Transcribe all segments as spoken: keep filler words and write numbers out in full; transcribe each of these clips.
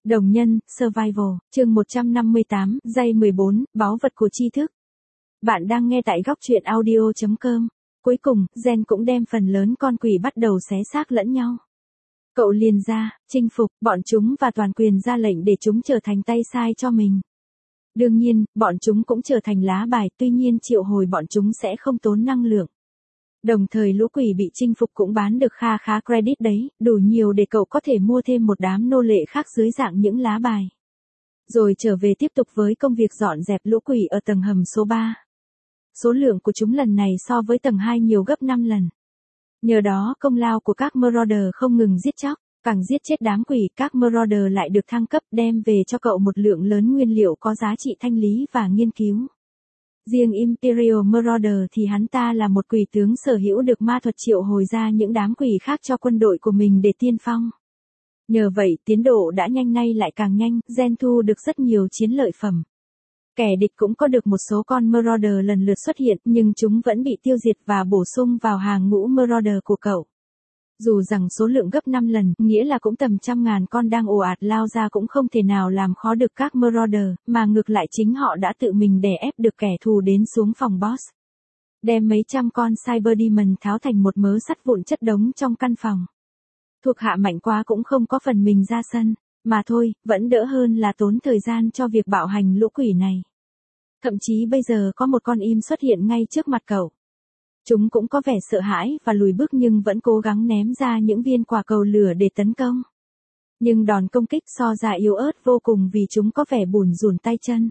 Đồng nhân, Survival, chương một trăm năm mươi tám, giây mười bốn, báu vật của tri thức. Bạn đang nghe tại góc truyện audio chấm com. Cuối cùng, Gen cũng đem phần lớn con quỷ bắt đầu xé xác lẫn nhau. Cậu liền ra, chinh phục, bọn chúng và toàn quyền ra lệnh để chúng trở thành tay sai cho mình. Đương nhiên, bọn chúng cũng trở thành lá bài, tuy nhiên triệu hồi bọn chúng sẽ không tốn năng lượng. Đồng thời lũ quỷ bị chinh phục cũng bán được kha khá credit đấy, đủ nhiều để cậu có thể mua thêm một đám nô lệ khác dưới dạng những lá bài. Rồi trở về tiếp tục với công việc dọn dẹp lũ quỷ ở tầng hầm số ba. Số lượng của chúng lần này so với tầng hai nhiều gấp năm lần. Nhờ đó công lao của các Marauder không ngừng giết chóc, càng giết chết đám quỷ, các Marauder lại được thăng cấp đem về cho cậu một lượng lớn nguyên liệu có giá trị thanh lý và nghiên cứu. Riêng Imperial Marauder thì hắn ta là một quỷ tướng sở hữu được ma thuật triệu hồi ra những đám quỷ khác cho quân đội của mình để tiên phong. Nhờ vậy tiến độ đã nhanh nay lại càng nhanh, Gen thu được rất nhiều chiến lợi phẩm. Kẻ địch cũng có được một số con Marauder lần lượt xuất hiện nhưng chúng vẫn bị tiêu diệt và bổ sung vào hàng ngũ Marauder của cậu. Dù rằng số lượng gấp năm lần, nghĩa là cũng tầm trăm ngàn con đang ồ ạt lao ra cũng không thể nào làm khó được các Marauder, mà ngược lại chính họ đã tự mình đè ép được kẻ thù đến xuống phòng boss. Đem mấy trăm con Cyber Demon tháo thành một mớ sắt vụn chất đống trong căn phòng. Thuộc hạ mạnh quá cũng không có phần mình ra sân, mà thôi, vẫn đỡ hơn là tốn thời gian cho việc bạo hành lũ quỷ này. Thậm chí bây giờ có một con im xuất hiện ngay trước mặt cậu. Chúng cũng có vẻ sợ hãi và lùi bước nhưng vẫn cố gắng ném ra những viên quả cầu lửa để tấn công. Nhưng đòn công kích so ra yếu ớt vô cùng vì chúng có vẻ bủn rủn tay chân.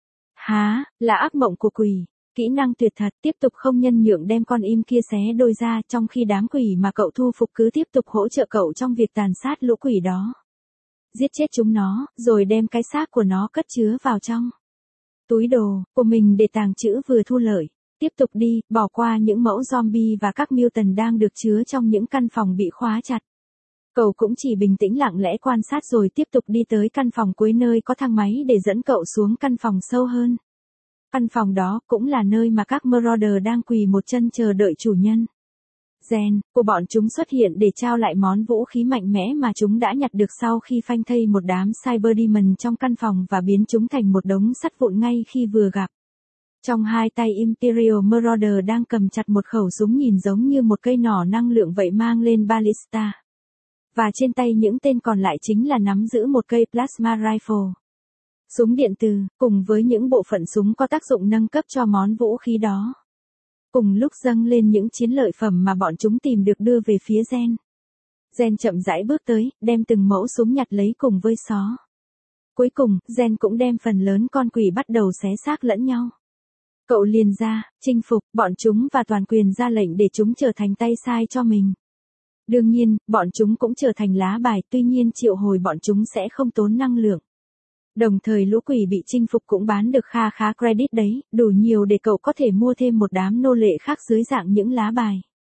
Há, là ác mộng của quỷ, kỹ năng tuyệt thật, tiếp tục không nhân nhượng đem con im kia xé đôi ra trong khi đám quỷ mà cậu thu phục cứ tiếp tục hỗ trợ cậu trong việc tàn sát lũ quỷ đó. Giết chết chúng nó, rồi đem cái xác của nó cất chứa vào trong túi đồ của mình để tàng trữ vừa thu lợi. Tiếp tục đi, bỏ qua những mẫu zombie và các mutant đang được chứa trong những căn phòng bị khóa chặt. Cậu cũng chỉ bình tĩnh lặng lẽ quan sát rồi tiếp tục đi tới căn phòng cuối nơi có thang máy để dẫn cậu xuống căn phòng sâu hơn. Căn phòng đó cũng là nơi mà các Marauder đang quỳ một chân chờ đợi chủ nhân. Gen của bọn chúng xuất hiện để trao lại món vũ khí mạnh mẽ mà chúng đã nhặt được sau khi phanh thây một đám Cyber Demon trong căn phòng và biến chúng thành một đống sắt vụn ngay khi vừa gặp. Trong hai tay Imperial Marauder đang cầm chặt một khẩu súng nhìn giống như một cây nỏ năng lượng vậy mang lên ballista. Và trên tay những tên còn lại chính là nắm giữ một cây plasma rifle. Súng điện từ, cùng với những bộ phận súng có tác dụng nâng cấp cho món vũ khí đó. Cùng lúc dâng lên những chiến lợi phẩm mà bọn chúng tìm được đưa về phía Gen. Gen chậm rãi bước tới, đem từng mẫu súng nhặt lấy cùng với xó. Cuối cùng, Gen cũng đem phần lớn con quỷ bắt đầu xé xác lẫn nhau. Cậu liền ra, chinh phục, bọn chúng và toàn quyền ra lệnh để chúng trở thành tay sai cho mình. Đương nhiên, bọn chúng cũng trở thành lá bài, tuy nhiên triệu hồi bọn chúng sẽ không tốn năng lượng. Đồng thời lũ quỷ bị chinh phục cũng bán được kha khá credit đấy, đủ nhiều để cậu có thể mua thêm một đám nô lệ khác dưới dạng những lá bài.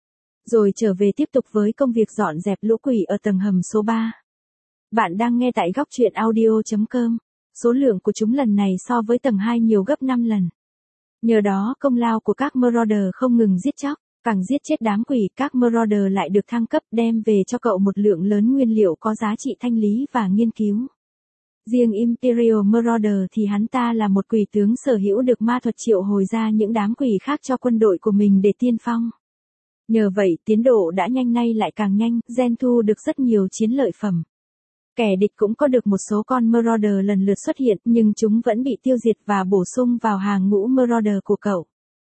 Rồi trở về tiếp tục với công việc dọn dẹp lũ quỷ ở tầng hầm số ba. Bạn đang nghe tại góc truyện audio chấm com. Số lượng của chúng lần này so với tầng hai nhiều gấp năm lần. Nhờ đó công lao của các Marauder không ngừng giết chóc, càng giết chết đám quỷ, các Marauder lại được thăng cấp đem về cho cậu một lượng lớn nguyên liệu có giá trị thanh lý và nghiên cứu. Riêng Imperial Marauder thì hắn ta là một quỷ tướng sở hữu được ma thuật triệu hồi ra những đám quỷ khác cho quân đội của mình để tiên phong. Nhờ vậy tiến độ đã nhanh nay lại càng nhanh, Gen thu được rất nhiều chiến lợi phẩm. Kẻ địch cũng có được một số con Marauder lần lượt xuất hiện nhưng chúng vẫn bị tiêu diệt và bổ sung vào hàng ngũ Marauder của cậu.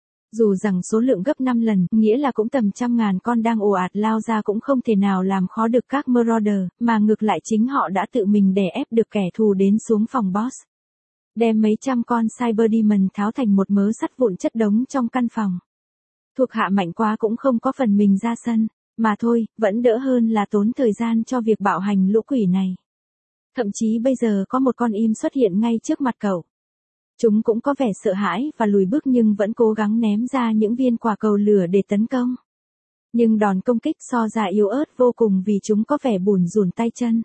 Dù rằng số lượng gấp năm lần, nghĩa là cũng tầm trăm ngàn con đang ồ ạt lao ra cũng không thể nào làm khó được các Marauder, mà ngược lại chính họ đã tự mình đè ép được kẻ thù đến xuống phòng boss. Đem mấy trăm con Cyber Demon tháo thành một mớ sắt vụn chất đống trong căn phòng. Thuộc hạ mạnh quá cũng không có phần mình ra sân, mà thôi, vẫn đỡ hơn là tốn thời gian cho việc bạo hành lũ quỷ này. Thậm chí bây giờ có một con im xuất hiện ngay trước mặt cậu. Chúng cũng có vẻ sợ hãi và lùi bước nhưng vẫn cố gắng ném ra những viên quả cầu lửa để tấn công. Nhưng đòn công kích so ra yếu ớt vô cùng vì chúng có vẻ bủn rủn tay chân.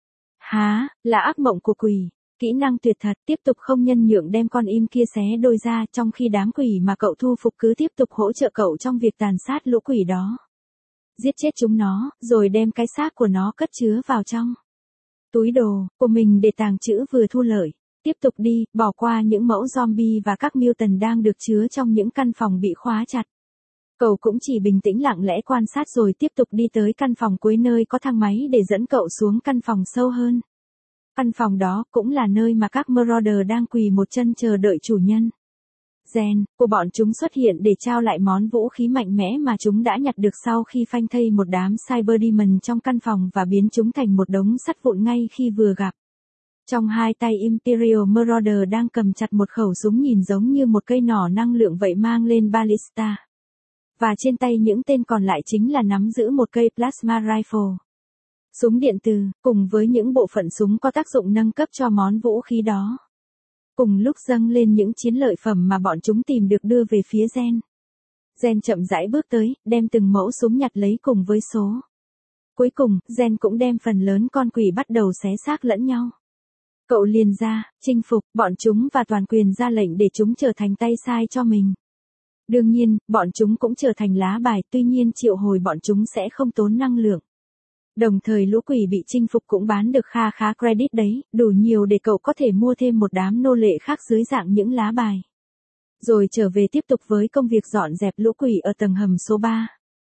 Há, là ác mộng của quỷ, kỹ năng tuyệt thật, tiếp tục không nhân nhượng đem con im kia xé đôi ra trong khi đám quỷ mà cậu thu phục cứ tiếp tục hỗ trợ cậu trong việc tàn sát lũ quỷ đó. Giết chết chúng nó, rồi đem cái xác của nó cất chứa vào trong túi đồ của mình để tàng trữ vừa thu lợi. Tiếp tục đi, bỏ qua những mẫu zombie và các mutant đang được chứa trong những căn phòng bị khóa chặt. Cậu cũng chỉ bình tĩnh lặng lẽ quan sát rồi tiếp tục đi tới căn phòng cuối nơi có thang máy để dẫn cậu xuống căn phòng sâu hơn. Căn phòng đó cũng là nơi mà các Marauder đang quỳ một chân chờ đợi chủ nhân. Gen của bọn chúng xuất hiện để trao lại món vũ khí mạnh mẽ mà chúng đã nhặt được sau khi phanh thây một đám Cyber Demon trong căn phòng và biến chúng thành một đống sắt vụn ngay khi vừa gặp. Trong hai tay Imperial Marauder đang cầm chặt một khẩu súng nhìn giống như một cây nỏ năng lượng vậy mang lên ballista. Và trên tay những tên còn lại chính là nắm giữ một cây Plasma Rifle. Súng điện từ, cùng với những bộ phận súng có tác dụng nâng cấp cho món vũ khí đó. Cùng lúc dâng lên những chiến lợi phẩm mà bọn chúng tìm được đưa về phía Gen. Gen chậm rãi bước tới, đem từng mẫu súng nhặt lấy cùng với số. Cuối cùng, Gen cũng đem phần lớn con quỷ bắt đầu xé xác lẫn nhau. Cậu liền ra, chinh phục bọn chúng và toàn quyền ra lệnh để chúng trở thành tay sai cho mình. Đương nhiên, bọn chúng cũng trở thành lá bài, tuy nhiên triệu hồi bọn chúng sẽ không tốn năng lượng. Đồng thời lũ quỷ bị chinh phục cũng bán được kha khá credit đấy, đủ nhiều để cậu có thể mua thêm một đám nô lệ khác dưới dạng những lá bài. Rồi trở về tiếp tục với công việc dọn dẹp lũ quỷ ở tầng hầm số ba.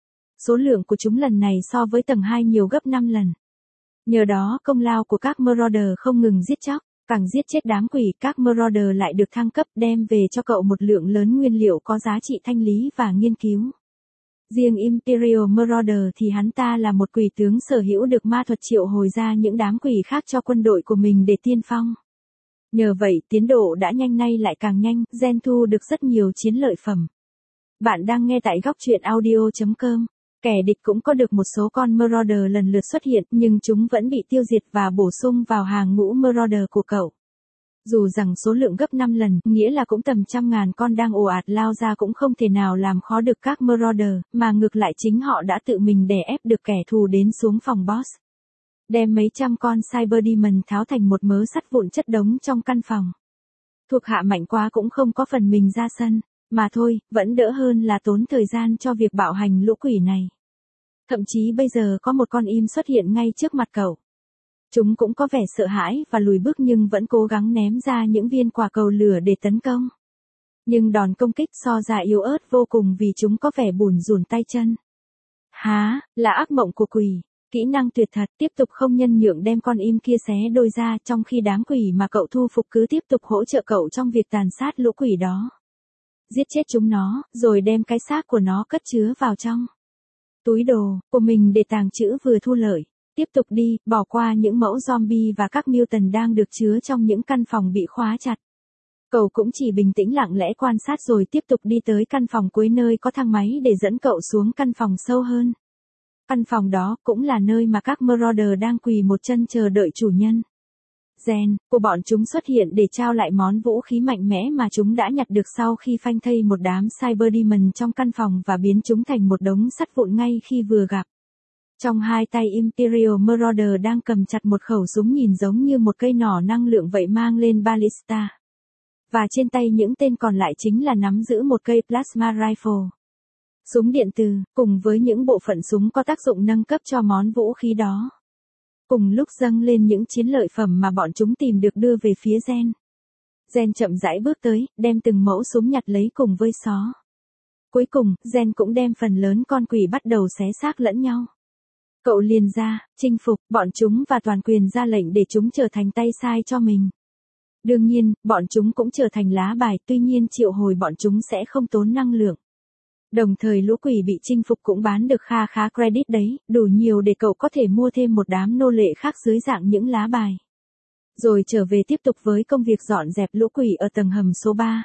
Số lượng của chúng lần này so với tầng hai nhiều gấp năm lần. Nhờ đó công lao của các Marauder không ngừng giết chóc, càng giết chết đám quỷ, các Marauder lại được thăng cấp đem về cho cậu một lượng lớn nguyên liệu có giá trị thanh lý và nghiên cứu. Riêng Imperial Marauder thì hắn ta là một quỷ tướng sở hữu được ma thuật triệu hồi ra những đám quỷ khác cho quân đội của mình để tiên phong. Nhờ vậy tiến độ đã nhanh nay lại càng nhanh, Gen thu được rất nhiều chiến lợi phẩm. Bạn đang nghe tại góc truyện audio chấm com. Kẻ địch cũng có được một số con Marauder lần lượt xuất hiện nhưng chúng vẫn bị tiêu diệt và bổ sung vào hàng ngũ Marauder của cậu. Dù rằng số lượng gấp năm lần, nghĩa là cũng tầm trăm ngàn con đang ồ ạt lao ra cũng không thể nào làm khó được các Marauder, mà ngược lại chính họ đã tự mình đè ép được kẻ thù đến xuống phòng boss. Đem mấy trăm con Cyber Demon tháo thành một mớ sắt vụn chất đống trong căn phòng. Thuộc hạ mạnh quá cũng không có phần mình ra sân, mà thôi, vẫn đỡ hơn là tốn thời gian cho việc bạo hành lũ quỷ này. Thậm chí bây giờ có một con im xuất hiện ngay trước mặt cậu. Chúng cũng có vẻ sợ hãi và lùi bước nhưng vẫn cố gắng ném ra những viên quả cầu lửa để tấn công. Nhưng đòn công kích so ra yếu ớt vô cùng vì chúng có vẻ bủn rủn tay chân. Há, là ác mộng của quỷ, kỹ năng tuyệt thật, tiếp tục không nhân nhượng đem con im kia xé đôi ra trong khi đám quỷ mà cậu thu phục cứ tiếp tục hỗ trợ cậu trong việc tàn sát lũ quỷ đó. Giết chết chúng nó, rồi đem cái xác của nó cất chứa vào trong túi đồ của mình để tàng trữ vừa thu lợi. Tiếp tục đi, bỏ qua những mẫu zombie và các mutant đang được chứa trong những căn phòng bị khóa chặt. Cậu cũng chỉ bình tĩnh lặng lẽ quan sát rồi tiếp tục đi tới căn phòng cuối nơi có thang máy để dẫn cậu xuống căn phòng sâu hơn. Căn phòng đó cũng là nơi mà các Marauder đang quỳ một chân chờ đợi chủ nhân. Gen của bọn chúng xuất hiện để trao lại món vũ khí mạnh mẽ mà chúng đã nhặt được sau khi phanh thây một đám Cyber Demon trong căn phòng và biến chúng thành một đống sắt vụn ngay khi vừa gặp. Trong hai tay Imperial Marauder đang cầm chặt một khẩu súng nhìn giống như một cây nỏ năng lượng vậy mang lên ballista. Và trên tay những tên còn lại chính là nắm giữ một cây Plasma Rifle. Súng điện từ, cùng với những bộ phận súng có tác dụng nâng cấp cho món vũ khí đó. Cùng lúc dâng lên những chiến lợi phẩm mà bọn chúng tìm được đưa về phía Gen. Gen chậm rãi bước tới, đem từng mẫu súng nhặt lấy cùng với xó. Cuối cùng, Gen cũng đem phần lớn con quỷ bắt đầu xé xác lẫn nhau. Cậu liền ra, chinh phục bọn chúng và toàn quyền ra lệnh để chúng trở thành tay sai cho mình. Đương nhiên, bọn chúng cũng trở thành lá bài, tuy nhiên triệu hồi bọn chúng sẽ không tốn năng lượng. Đồng thời lũ quỷ bị chinh phục cũng bán được kha khá credit đấy, đủ nhiều để cậu có thể mua thêm một đám nô lệ khác dưới dạng những lá bài. Rồi trở về tiếp tục với công việc dọn dẹp lũ quỷ ở tầng hầm số ba.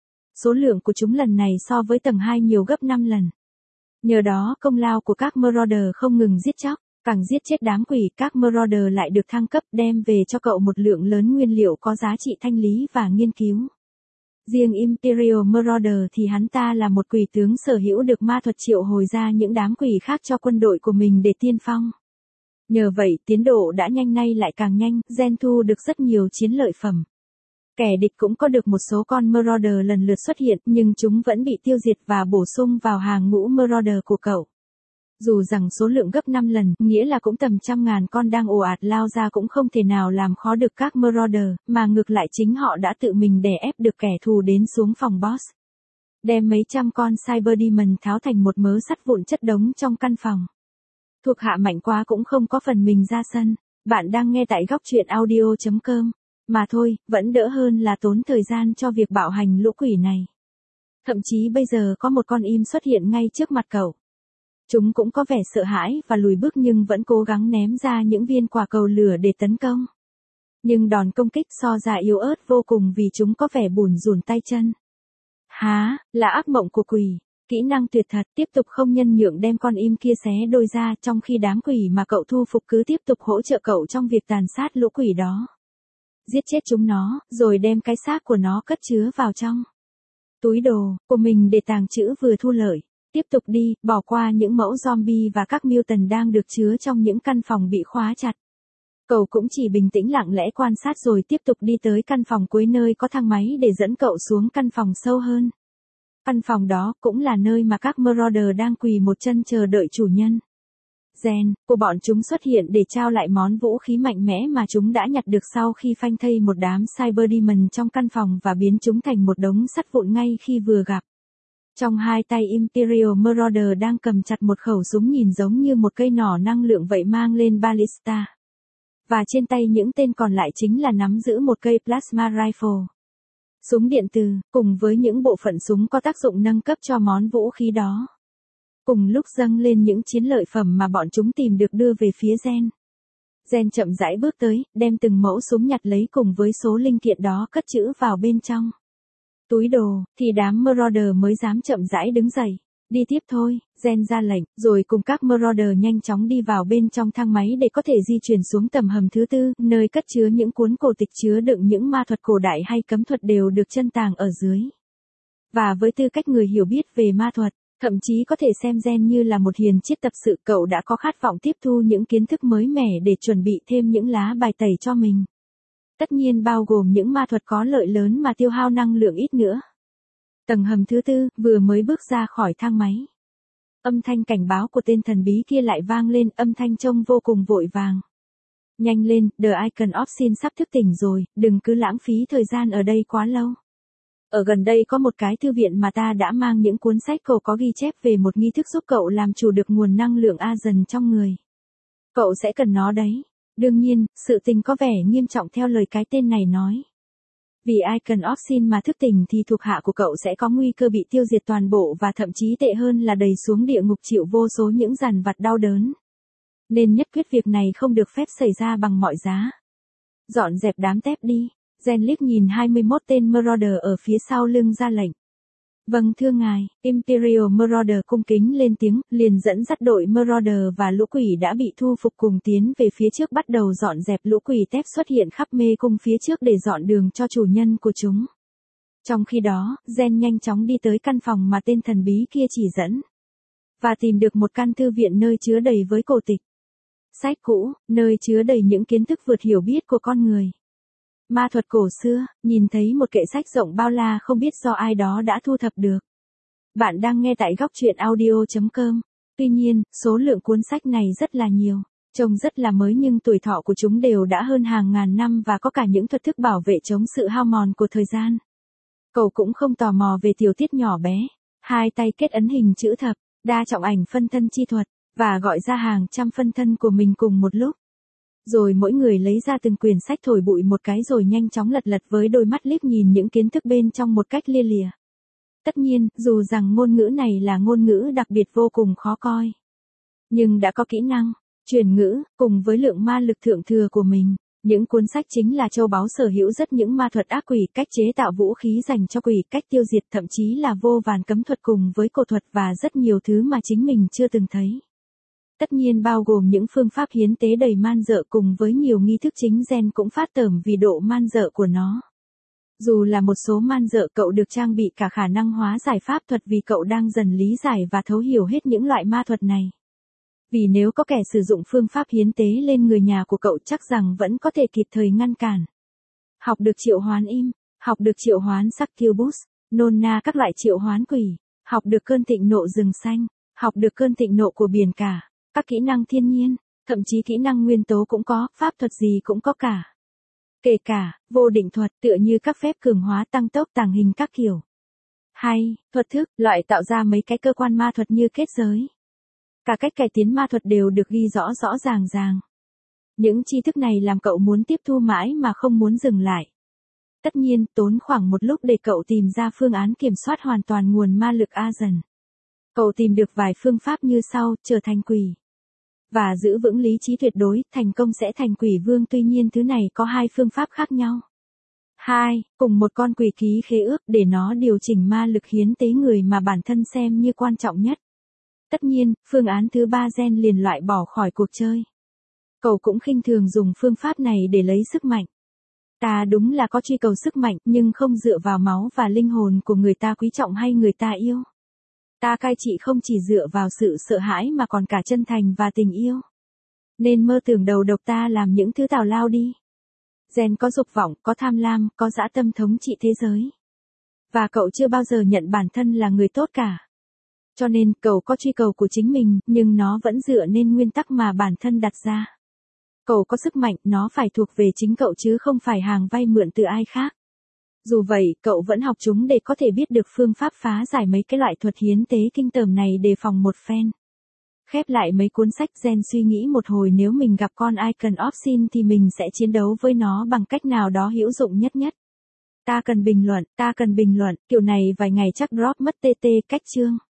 Số lượng của chúng lần này so với tầng hai nhiều gấp năm lần. Nhờ đó công lao của các Marauder không ngừng giết chóc, càng giết chết đám quỷ, các Marauder lại được thăng cấp đem về cho cậu một lượng lớn nguyên liệu có giá trị thanh lý và nghiên cứu. Riêng Imperial Marauder thì hắn ta là một quỷ tướng sở hữu được ma thuật triệu hồi ra những đám quỷ khác cho quân đội của mình để tiên phong. Nhờ vậy tiến độ đã nhanh nay lại càng nhanh, Gen thu được rất nhiều chiến lợi phẩm. Kẻ địch cũng có được một số con Marauder lần lượt xuất hiện nhưng chúng vẫn bị tiêu diệt và bổ sung vào hàng ngũ Marauder của cậu. Dù rằng số lượng gấp năm lần, nghĩa là cũng tầm trăm ngàn con đang ồ ạt lao ra cũng không thể nào làm khó được các Marauder, mà ngược lại chính họ đã tự mình đè ép được kẻ thù đến xuống phòng boss. Đem mấy trăm con Cyber Demon tháo thành một mớ sắt vụn chất đống trong căn phòng. Thuộc hạ mạnh quá cũng không có phần mình ra sân. Bạn đang nghe tại góc truyện audio chấm com. Mà thôi, vẫn đỡ hơn là tốn thời gian cho việc bạo hành lũ quỷ này. Thậm chí bây giờ có một con im xuất hiện ngay trước mặt cậu. Chúng cũng có vẻ sợ hãi và lùi bước nhưng vẫn cố gắng ném ra những viên quả cầu lửa để tấn công. Nhưng đòn công kích so ra yếu ớt vô cùng vì chúng có vẻ bủn rủn tay chân. Há, là ác mộng của quỷ. Kỹ năng tuyệt thật, tiếp tục không nhân nhượng đem con im kia xé đôi ra, trong khi đám quỷ mà cậu thu phục cứ tiếp tục hỗ trợ cậu trong việc tàn sát lũ quỷ đó. Giết chết chúng nó, rồi đem cái xác của nó cất chứa vào trong túi đồ của mình để tàng trữ vừa thu lợi. Tiếp tục đi, bỏ qua những mẫu zombie và các mutant đang được chứa trong những căn phòng bị khóa chặt. Cậu cũng chỉ bình tĩnh lặng lẽ quan sát rồi tiếp tục đi tới căn phòng cuối nơi có thang máy để dẫn cậu xuống căn phòng sâu hơn. Căn phòng đó cũng là nơi mà các Marauder đang quỳ một chân chờ đợi chủ nhân. Gen của bọn chúng xuất hiện để trao lại món vũ khí mạnh mẽ mà chúng đã nhặt được sau khi phanh thây một đám Cyber Demon trong căn phòng và biến chúng thành một đống sắt vụn ngay khi vừa gặp. Trong hai tay Imperial Marauder đang cầm chặt một khẩu súng nhìn giống như một cây nỏ năng lượng vậy mang lên ballista. Và trên tay những tên còn lại chính là nắm giữ một cây plasma rifle. Súng điện từ, cùng với những bộ phận súng có tác dụng nâng cấp cho món vũ khí đó. Cùng lúc dâng lên những chiến lợi phẩm mà bọn chúng tìm được đưa về phía Gen. Gen chậm rãi bước tới, đem từng mẫu súng nhặt lấy cùng với số linh kiện đó cất trữ vào bên trong túi đồ, thì đám Marauder mới dám chậm rãi đứng dậy. Đi tiếp thôi, Gen ra lệnh, rồi cùng các Marauder nhanh chóng đi vào bên trong thang máy để có thể di chuyển xuống tầng hầm thứ tư, nơi cất chứa những cuốn cổ tịch chứa đựng những ma thuật cổ đại hay cấm thuật đều được chân tàng ở dưới. Và với tư cách người hiểu biết về ma thuật, thậm chí có thể xem Gen như là một hiền triết tập sự, cậu đã có khát vọng tiếp thu những kiến thức mới mẻ để chuẩn bị thêm những lá bài tẩy cho mình. Tất nhiên bao gồm những ma thuật có lợi lớn mà tiêu hao năng lượng ít nữa. Tầng hầm thứ tư, vừa mới bước ra khỏi thang máy. Âm thanh cảnh báo của tên thần bí kia lại vang lên, âm thanh trông vô cùng vội vàng. Nhanh lên, The Icon of Sin sắp thức tỉnh rồi, đừng cứ lãng phí thời gian ở đây quá lâu. Ở gần đây có một cái thư viện mà ta đã mang những cuốn sách cậu có ghi chép về một nghi thức giúp cậu làm chủ được nguồn năng lượng A dần trong người. Cậu sẽ cần nó đấy. Đương nhiên, sự tình có vẻ nghiêm trọng theo lời cái tên này nói. Vì Icon of Sin mà thức tỉnh thì thuộc hạ của cậu sẽ có nguy cơ bị tiêu diệt toàn bộ và thậm chí tệ hơn là đẩy xuống địa ngục chịu vô số những dằn vặt đau đớn. Nên nhất quyết việc này không được phép xảy ra bằng mọi giá. Dọn dẹp đám tép đi. Gen liếc nhìn hai mươi mốt tên Marauder ở phía sau lưng ra lệnh. Vâng thưa ngài, Imperial Marauder cung kính lên tiếng, liền dẫn dắt đội Marauder và lũ quỷ đã bị thu phục cùng tiến về phía trước bắt đầu dọn dẹp lũ quỷ tép xuất hiện khắp mê cung phía trước để dọn đường cho chủ nhân của chúng. Trong khi đó, Gen nhanh chóng đi tới căn phòng mà tên thần bí kia chỉ dẫn. Và tìm được một căn thư viện nơi chứa đầy với cổ tịch. Sách cũ, nơi chứa đầy những kiến thức vượt hiểu biết của con người. Ma thuật cổ xưa, nhìn thấy một kệ sách rộng bao la không biết do ai đó đã thu thập được. Bạn đang nghe tại góc truyện audio chấm com. Tuy nhiên, số lượng cuốn sách này rất là nhiều. Trông rất là mới nhưng tuổi thọ của chúng đều đã hơn hàng ngàn năm và có cả những thuật thức bảo vệ chống sự hao mòn của thời gian. Cậu cũng không tò mò về tiểu tiết nhỏ bé. Hai tay kết ấn hình chữ thập, đa trọng ảnh phân thân chi thuật, và gọi ra hàng trăm phân thân của mình cùng một lúc. Rồi mỗi người lấy ra từng quyển sách thổi bụi một cái rồi nhanh chóng lật lật với đôi mắt liếc nhìn những kiến thức bên trong một cách lia lịa. Tất nhiên, dù rằng ngôn ngữ này là ngôn ngữ đặc biệt vô cùng khó coi. Nhưng đã có kỹ năng, truyền ngữ, cùng với lượng ma lực thượng thừa của mình, những cuốn sách chính là châu báu sở hữu rất những ma thuật ác quỷ, cách chế tạo vũ khí dành cho quỷ, cách tiêu diệt thậm chí là vô vàn cấm thuật cùng với cổ thuật và rất nhiều thứ mà chính mình chưa từng thấy. Tất nhiên bao gồm những phương pháp hiến tế đầy man dợ cùng với nhiều nghi thức chính Gen cũng phát tởm vì độ man dợ của nó. Dù là một số man dợ cậu được trang bị cả khả năng hóa giải pháp thuật vì cậu đang dần lý giải và thấu hiểu hết những loại ma thuật này. Vì nếu có kẻ sử dụng phương pháp hiến tế lên người nhà của cậu chắc rằng vẫn có thể kịp thời ngăn cản. Học được triệu hoán im, học được triệu hoán Succubus, nôn na các loại triệu hoán quỷ, học được cơn thịnh nộ rừng xanh. Học được cơn thịnh nộ của biển cả, các kỹ năng thiên nhiên, thậm chí kỹ năng nguyên tố cũng có, pháp thuật gì cũng có cả. Kể cả, vô định thuật tựa như các phép cường hóa tăng tốc tàng hình các kiểu. Hay, thuật thức, loại tạo ra mấy cái cơ quan ma thuật như kết giới. Cả cách cải tiến ma thuật đều được ghi rõ rõ ràng ràng. Những tri thức này làm cậu muốn tiếp thu mãi mà không muốn dừng lại. Tất nhiên, tốn khoảng một lúc để cậu tìm ra phương án kiểm soát hoàn toàn nguồn ma lực Argent. Cậu tìm được vài phương pháp như sau, trở thành quỷ. Và giữ vững lý trí tuyệt đối, thành công sẽ thành quỷ vương, tuy nhiên thứ này có hai phương pháp khác nhau. hai. Cùng một con quỷ ký khế ước để nó điều chỉnh ma lực hiến tế người mà bản thân xem như quan trọng nhất. Tất nhiên, phương án thứ ba Gen liền loại bỏ khỏi cuộc chơi. Cậu cũng khinh thường dùng phương pháp này để lấy sức mạnh. Ta đúng là có truy cầu sức mạnh nhưng không dựa vào máu và linh hồn của người ta quý trọng hay người ta yêu. Ta cai trị không chỉ dựa vào sự sợ hãi mà còn cả chân thành và tình yêu. Nên mơ tưởng đầu độc ta làm những thứ tào lao đi. Gen có dục vọng, có tham lam, có dã tâm thống trị thế giới. Và cậu chưa bao giờ nhận bản thân là người tốt cả. Cho nên cậu có truy cầu của chính mình, nhưng nó vẫn dựa trên nguyên tắc mà bản thân đặt ra. Cậu có sức mạnh, nó phải thuộc về chính cậu chứ không phải hàng vay mượn từ ai khác. Dù vậy, cậu vẫn học chúng để có thể biết được phương pháp phá giải mấy cái loại thuật hiến tế kinh tởm này đề phòng một phen. Khép lại mấy cuốn sách, Gen suy nghĩ một hồi, nếu mình gặp con Icon of Sin thì mình sẽ chiến đấu với nó bằng cách nào đó hữu dụng nhất nhất. Ta cần bình luận, ta cần bình luận, kiểu này vài ngày chắc drop mất tê tê cách chương.